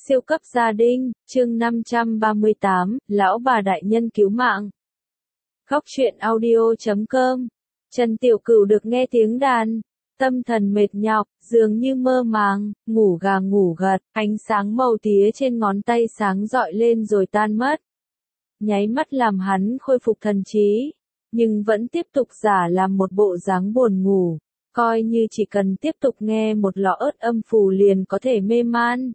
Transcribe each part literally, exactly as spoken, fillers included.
Siêu cấp gia đình, chương năm trăm ba mươi tám, lão bà đại nhân cứu mạng. Góc truyện audio chấm com. Trần Tiểu Cửu được nghe tiếng đàn, tâm thần mệt nhọc, dường như mơ màng, ngủ gà ngủ gật, ánh sáng màu tía trên ngón tay sáng rọi lên rồi tan mất. Nháy mắt làm hắn khôi phục thần trí, nhưng vẫn tiếp tục giả làm một bộ dáng buồn ngủ, coi như chỉ cần tiếp tục nghe một lọ ớt âm phù liền có thể mê man.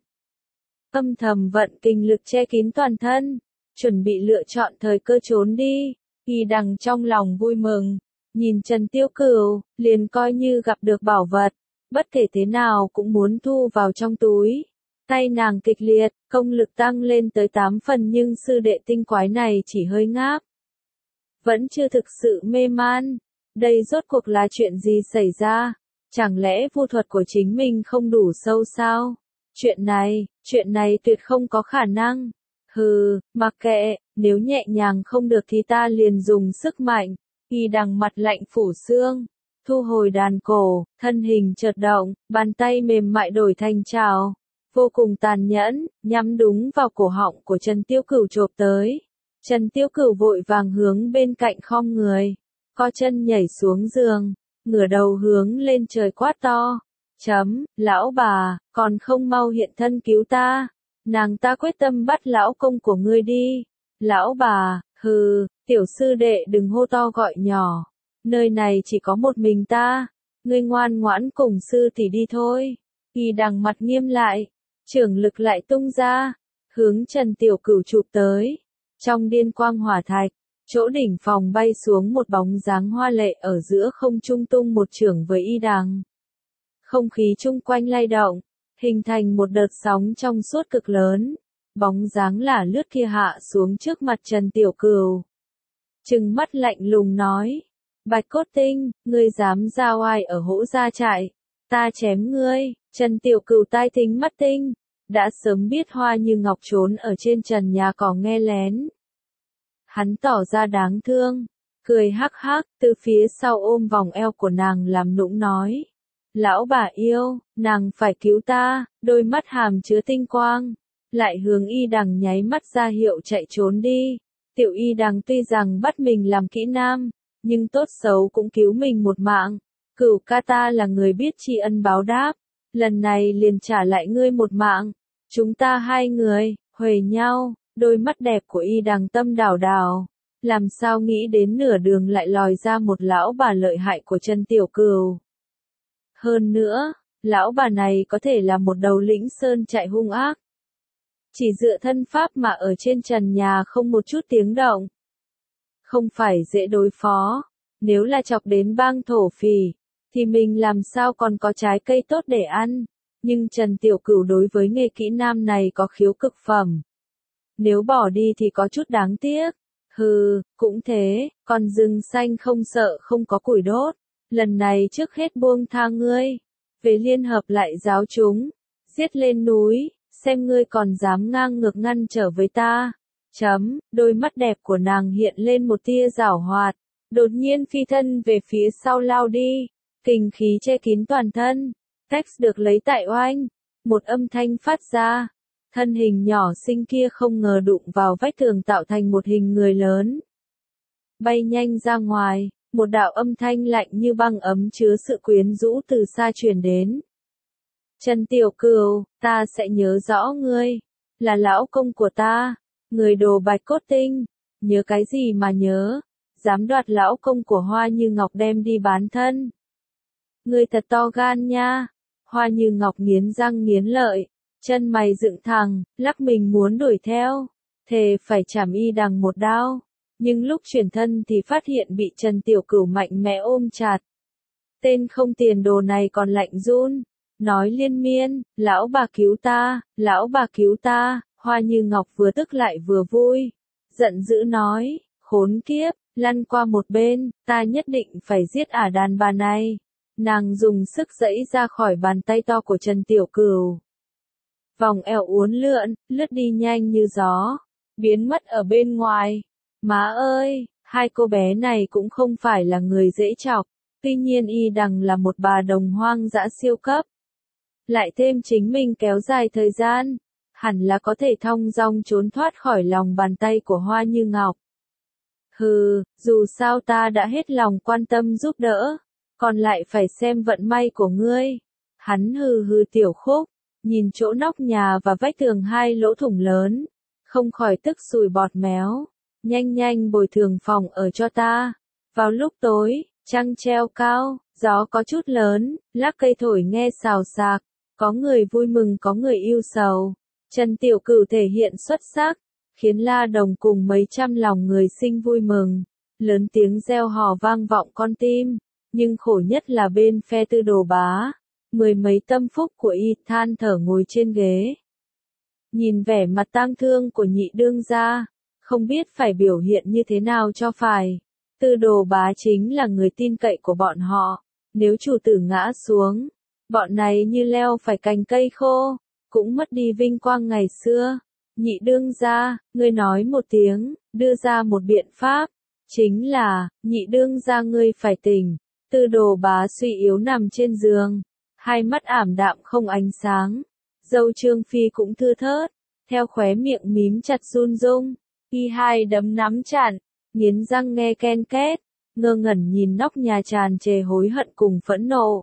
Âm thầm vận kinh lực che kín toàn thân, chuẩn bị lựa chọn thời cơ trốn đi. Y Đằng trong lòng vui mừng, nhìn Trần Tiểu Cửu, liền coi như gặp được bảo vật, bất kể thế nào cũng muốn thu vào trong túi. Tay nàng kịch liệt, công lực tăng lên tới tám phần nhưng sư đệ tinh quái này chỉ hơi ngáp. Vẫn chưa thực sự mê man, đây rốt cuộc là chuyện gì xảy ra? Chẳng lẽ vu thuật của chính mình không đủ sâu sao? Chuyện này, chuyện này tuyệt không có khả năng. Hừ, mặc kệ, nếu nhẹ nhàng không được thì ta liền dùng sức mạnh. Y Đằng mặt lạnh phủ xương, thu hồi đàn cổ, thân hình chợt động, bàn tay mềm mại đổi thành trảo, vô cùng tàn nhẫn, nhắm đúng vào cổ họng của Trần Tiểu Cửu chộp tới. Trần Tiểu Cửu vội vàng hướng bên cạnh khom người, co chân nhảy xuống giường, ngửa đầu hướng lên trời quát to. Chấm, lão bà, còn không mau hiện thân cứu ta, nàng ta quyết tâm bắt lão công của ngươi đi. Lão bà, hừ, tiểu sư đệ đừng hô to gọi nhỏ, nơi này chỉ có một mình ta, ngươi ngoan ngoãn cùng sư tỷ đi thôi. Y Đằng mặt nghiêm lại, trưởng lực lại tung ra, hướng Trần Tiểu Cửu chụp tới. Trong điên quang hỏa thạch, chỗ đỉnh phòng bay xuống một bóng dáng hoa lệ ở giữa không trung tung một chưởng với Y Đằng. Không khí chung quanh lay động, hình thành một đợt sóng trong suốt cực lớn, bóng dáng lả lướt kia hạ xuống trước mặt Trần Tiểu Cửu. Trừng mắt lạnh lùng nói, Bạch Cốt Tinh, ngươi dám ra oai ở Hỗ gia trại, ta chém ngươi. Trần Tiểu Cửu tai thính mắt tinh, đã sớm biết Hoa Như Ngọc trốn ở trên trần nhà cỏ nghe lén. Hắn tỏ ra đáng thương, cười hắc hắc, từ phía sau ôm vòng eo của nàng làm nũng nói. Lão bà yêu, nàng phải cứu ta, đôi mắt hàm chứa tinh quang, lại hướng Y Đằng nháy mắt ra hiệu chạy trốn đi. Tiểu Y Đằng tuy rằng bắt mình làm kỹ nam, nhưng tốt xấu cũng cứu mình một mạng. Cửu ca ta là người biết tri ân báo đáp, lần này liền trả lại ngươi một mạng. Chúng ta hai người, huề nhau, đôi mắt đẹp của Y Đằng tâm đảo đảo. Làm sao nghĩ đến nửa đường lại lòi ra một lão bà lợi hại của Trần Tiểu Cửu. Hơn nữa, lão bà này có thể là một đầu lĩnh sơn chạy hung ác. Chỉ dựa thân pháp mà ở trên trần nhà không một chút tiếng động. Không phải dễ đối phó, nếu là chọc đến bang thổ phỉ, thì mình làm sao còn có trái cây tốt để ăn. Nhưng Trần Tiểu Cửu đối với nghề kỹ nam này có khiếu cực phẩm. Nếu bỏ đi thì có chút đáng tiếc. Hừ, cũng thế, còn rừng xanh không sợ không có củi đốt. Lần này trước hết buông tha ngươi, về liên hợp lại giáo chúng, giết lên núi, xem ngươi còn dám ngang ngược ngăn trở với ta. Chấm, đôi mắt đẹp của nàng hiện lên một tia giảo hoạt, đột nhiên phi thân về phía sau lao đi, kình khí che kín toàn thân. Text được lấy tại oanh, một âm thanh phát ra, thân hình nhỏ xinh kia không ngờ đụng vào vách tường tạo thành một hình người lớn. Bay nhanh ra ngoài. Một đạo âm thanh lạnh như băng ấm chứa sự quyến rũ từ xa truyền đến. Trần Tiểu Cửu, ta sẽ nhớ rõ ngươi, là lão công của ta, người đồ Bạch Cốt Tinh, nhớ cái gì mà nhớ, dám đoạt lão công của Hoa Như Ngọc đem đi bán thân. Ngươi thật to gan nha. Hoa Như Ngọc nghiến răng nghiến lợi, chân mày dựng thẳng, lắc mình muốn đuổi theo, thề phải chảm Y Đằng một đao. Nhưng lúc chuyển thân thì phát hiện bị Trần Tiểu Cửu mạnh mẽ ôm chặt. Tên không tiền đồ này còn lạnh run, nói liên miên, lão bà cứu ta, lão bà cứu ta. Hoa Như Ngọc vừa tức lại vừa vui, giận dữ nói, khốn kiếp, lăn qua một bên, ta nhất định phải giết ả đàn bà này. Nàng dùng sức giãy ra khỏi bàn tay to của Trần Tiểu Cửu. Vòng eo uốn lượn, lướt đi nhanh như gió, biến mất ở bên ngoài. Má ơi, hai cô bé này cũng không phải là người dễ chọc, tuy nhiên Y Đằng là một bà đồng hoang dã siêu cấp. Lại thêm chính mình kéo dài thời gian, hẳn là có thể thong dong trốn thoát khỏi lòng bàn tay của Hoa Như Ngọc. Hừ, dù sao ta đã hết lòng quan tâm giúp đỡ, còn lại phải xem vận may của ngươi. Hắn hừ hừ tiểu khúc, nhìn chỗ nóc nhà và vách tường hai lỗ thủng lớn, không khỏi tức sùi bọt méo. Nhanh nhanh bồi thường phòng ở cho ta. Vào lúc tối, trăng treo cao, gió có chút lớn, lắc cây thổi nghe xào xạc, có người vui mừng có người ưu sầu. Trần Tiểu Cửu thể hiện xuất sắc, khiến La Đồng cùng mấy trăm lòng người sinh vui mừng, lớn tiếng reo hò vang vọng con tim, nhưng khổ nhất là bên phe Tư Đồ Bá, mười mấy tâm phúc của y than thở ngồi trên ghế. Nhìn vẻ mặt tang thương của nhị đương gia, không biết phải biểu hiện như thế nào cho phải. Tư Đồ Bá chính là người tin cậy của bọn họ, nếu chủ tử ngã xuống, bọn này như leo phải cành cây khô, cũng mất đi vinh quang ngày xưa. Nhị đương gia, ngươi nói một tiếng, đưa ra một biện pháp, chính là, nhị đương gia ngươi phải tỉnh. Tư Đồ Bá suy yếu nằm trên giường, hai mắt ảm đạm không ánh sáng, dâu Trương Phi cũng thưa thớt, theo khóe miệng mím chặt run rung, y hai đấm nắm chặt, nghiến răng nghe ken két, ngơ ngẩn nhìn nóc nhà tràn trề hối hận cùng phẫn nộ.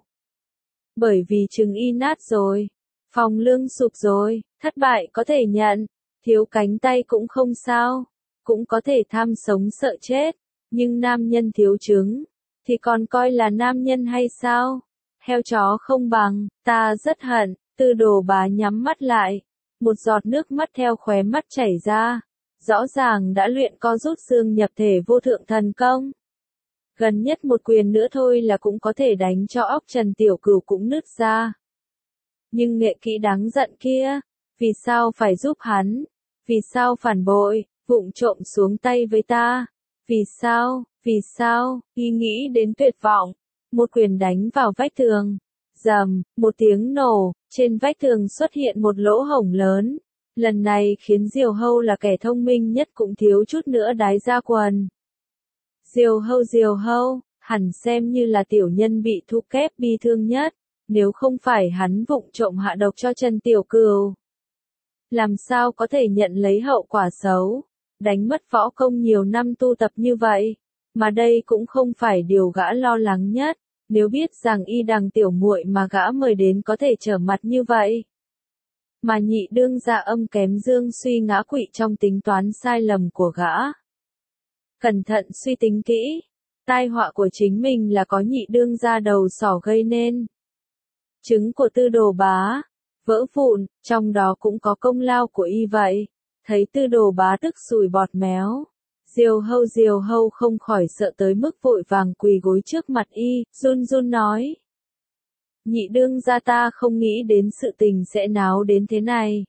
Bởi vì trứng y nát rồi, phòng lương sụp rồi, thất bại có thể nhận, thiếu cánh tay cũng không sao, cũng có thể tham sống sợ chết, nhưng nam nhân thiếu trứng, thì còn coi là nam nhân hay sao? Heo chó không bằng, ta rất hận. Tư Đồ Bá nhắm mắt lại, một giọt nước mắt theo khóe mắt chảy ra, rõ ràng đã luyện co rút xương nhập thể vô thượng thần công. Gần nhất một quyền nữa thôi là cũng có thể đánh cho óc Trần Tiểu Cửu cũng nứt ra. Nhưng nghệ kỹ đáng giận kia, vì sao phải giúp hắn? Vì sao phản bội, vụng trộm xuống tay với ta? Vì sao, vì sao, y nghĩ đến tuyệt vọng, một quyền đánh vào vách tường. Rầm, một tiếng nổ, trên vách tường xuất hiện một lỗ hổng lớn. Lần này khiến Diều Hâu là kẻ thông minh nhất cũng thiếu chút nữa đái ra quần. Diều Hâu Diều Hâu, hẳn xem như là tiểu nhân bị thu kép bi thương nhất, nếu không phải hắn vụng trộm hạ độc cho Trần Tiểu Cửu. Làm sao có thể nhận lấy hậu quả xấu, đánh mất võ công nhiều năm tu tập như vậy, mà đây cũng không phải điều gã lo lắng nhất. Nếu biết rằng y đằng tiểu muội mà gã mời đến có thể trở mặt như vậy. Mà nhị đương gia âm kém dương suy ngã quỵ trong tính toán sai lầm của gã. Cẩn thận suy tính kỹ, tai họa của chính mình là có nhị đương gia đầu sỏ gây nên. Trứng của Tư Đồ Bá, vỡ vụn, trong đó cũng có công lao của y vậy. Thấy Tư Đồ Bá tức sùi bọt méo. Diều Hâu Diều Hâu không khỏi sợ tới mức vội vàng quỳ gối trước mặt y, run run nói. Nhị đương gia ta không nghĩ đến sự tình sẽ náo đến thế này.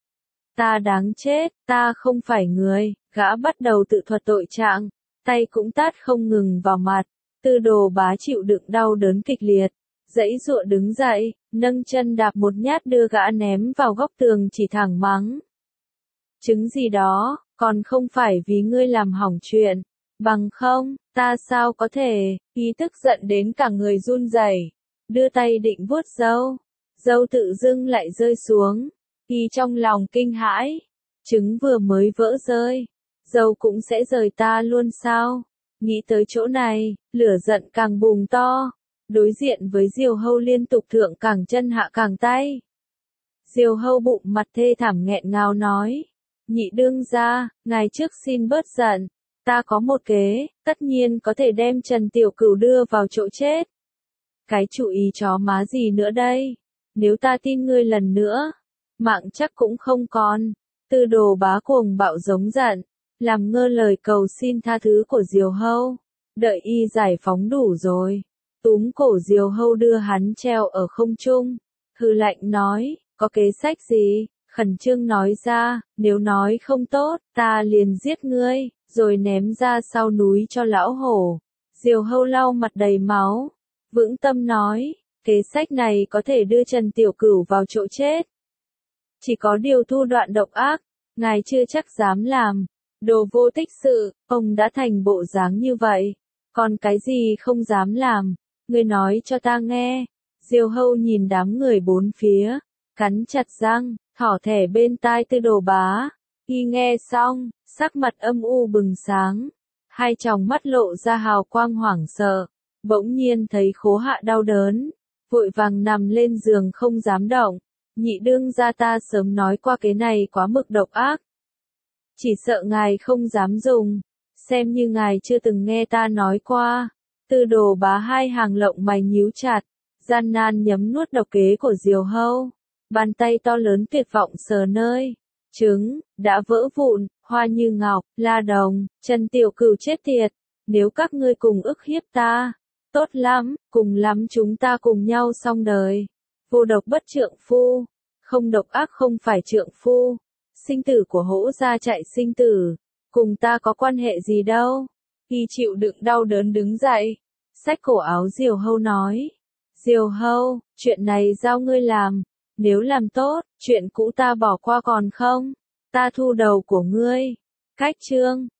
Ta đáng chết, ta không phải người, gã bắt đầu tự thuật tội trạng, tay cũng tát không ngừng vào mặt. Tư Đồ Bá chịu đựng đau đớn kịch liệt, giãy giụa đứng dậy, nâng chân đạp một nhát đưa gã ném vào góc tường chỉ thẳng mắng. Chứng gì đó, còn không phải vì ngươi làm hỏng chuyện, bằng không, ta sao có thể, ý tức giận đến cả người run rẩy, đưa tay định vuốt râu, râu tự dưng lại rơi xuống, y trong lòng kinh hãi, trứng vừa mới vỡ rơi, râu cũng sẽ rời ta luôn sao, nghĩ tới chỗ này, lửa giận càng bùng to, đối diện với Diều Hâu liên tục thượng càng chân hạ càng tay. Diều Hâu bụng mặt thê thảm nghẹn ngào nói. Nhị đương gia, ngài trước xin bớt giận, ta có một kế, tất nhiên có thể đem Trần Tiểu Cửu đưa vào chỗ chết. Cái chủ ý chó má gì nữa đây? Nếu ta tin ngươi lần nữa, mạng chắc cũng không còn. Tư Đồ Bá cuồng bạo giống giận, làm ngơ lời cầu xin tha thứ của Diều Hâu. Đợi y giải phóng đủ rồi, túm cổ Diều Hâu đưa hắn treo ở không trung, hừ lạnh nói, có kế sách gì? Khẩn trương nói ra, nếu nói không tốt, ta liền giết ngươi, rồi ném ra sau núi cho lão hổ. Diều Hâu lau mặt đầy máu, vững tâm nói, kế sách này có thể đưa Trần Tiểu Cửu vào chỗ chết. Chỉ có điều thu đoạn độc ác, ngài chưa chắc dám làm. Đồ vô tích sự, ông đã thành bộ dáng như vậy, còn cái gì không dám làm, ngươi nói cho ta nghe. Diều Hâu nhìn đám người bốn phía, cắn chặt răng, thỏ thẻ bên tai Tư Đồ Bá. Y nghe xong, sắc mặt âm u bừng sáng, hai tròng mắt lộ ra hào quang hoảng sợ, bỗng nhiên thấy Khố Hạ đau đớn, vội vàng nằm lên giường không dám động. Nhị đương gia ta sớm nói qua cái này quá mực độc ác. Chỉ sợ ngài không dám dùng, xem như ngài chưa từng nghe ta nói qua. Tư Đồ Bá hai hàng lộng mày nhíu chặt, gian nan nhấm nuốt độc kế của Diều Hâu. Bàn tay to lớn tuyệt vọng sờ nơi trứng đã vỡ vụn, Hoa Như Ngọc, La Đồng, Trần Tiểu Cửu chết tiệt, nếu các ngươi cùng ức hiếp ta, tốt lắm, cùng lắm chúng ta cùng nhau xong đời. Vô độc bất trượng phu, không độc ác không phải trượng phu. Sinh tử của Hỗ gia chạy sinh tử, cùng ta có quan hệ gì đâu. Y chịu đựng đau đớn đứng dậy, xách cổ áo Diều Hâu nói: Diều Hâu, chuyện này giao ngươi làm, nếu làm tốt, chuyện cũ ta bỏ qua còn không, ta thu đầu của ngươi. Cách chương